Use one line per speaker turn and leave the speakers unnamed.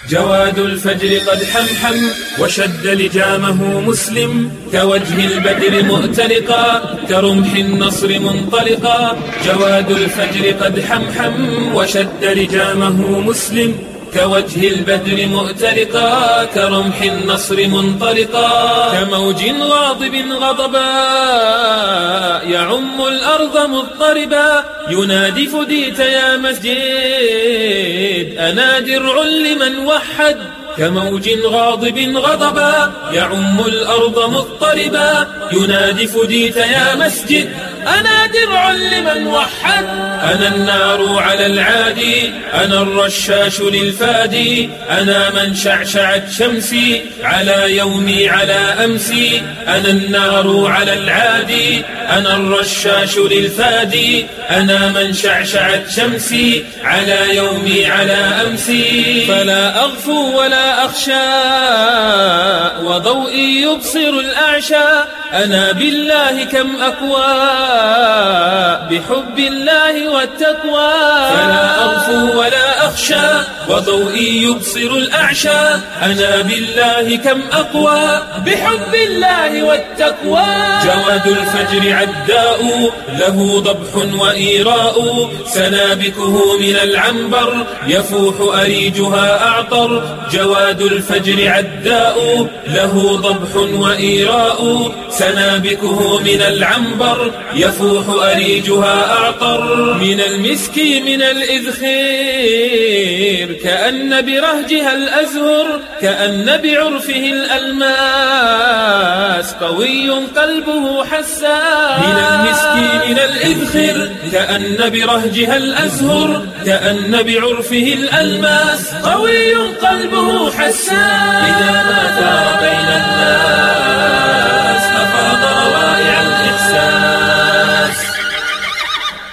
جواد الفجر قد حمحم وشد لجامه مسلم، كوجه البدر مؤتلقا كرمح النصر منطلقا. جواد الفجر قد حمحم وشد لجامه مسلم، كوجه البدر مؤتلقا كرمح النصر منطلقا. كموج غاضب غضبا يعم الأرض مضطربا، ينادي فديت يا مسجد أنا درع لمن وحد. كموج غاضب غضبا يعم الأرض مضطربا، ينادي فديت يا مسجد أنا درع لمن وحد. أنا النار على العادي، أنا الرشاش للفادي، أنا من شعشعت شمسي على يومي على أمسي. أنا النار على العادي، أنا الرشاش للفادي، أنا من شعشعت شمسي على يومي على أمسي. فلا أغفو ولا أخشى وضوئي يبصر الأعشى، أنا بالله كم أقوى بحب الله والتقوى. فلا أغفو ولا أخشى وضوئي يبصر الأعشى، أنا بالله كم أقوى بحب الله والتقوى. جواد الفجر عداء له ضبح وإيراء، سنابكه من العنبر يفوح أريجها أعطر. جواد الفجر عداء له ضبح وإيراء، سنابكه من العنبر يفوح أريجها أعطر. من المسك من الإذخير كأن برهجها الأزهر، كأن بعرفه الألماس قوي قلبه حساس. من المسك من الإذخر كأن برهجها الأزهر، كأن بعرفه الألماس قوي قلبه حساس. إذا ما ثار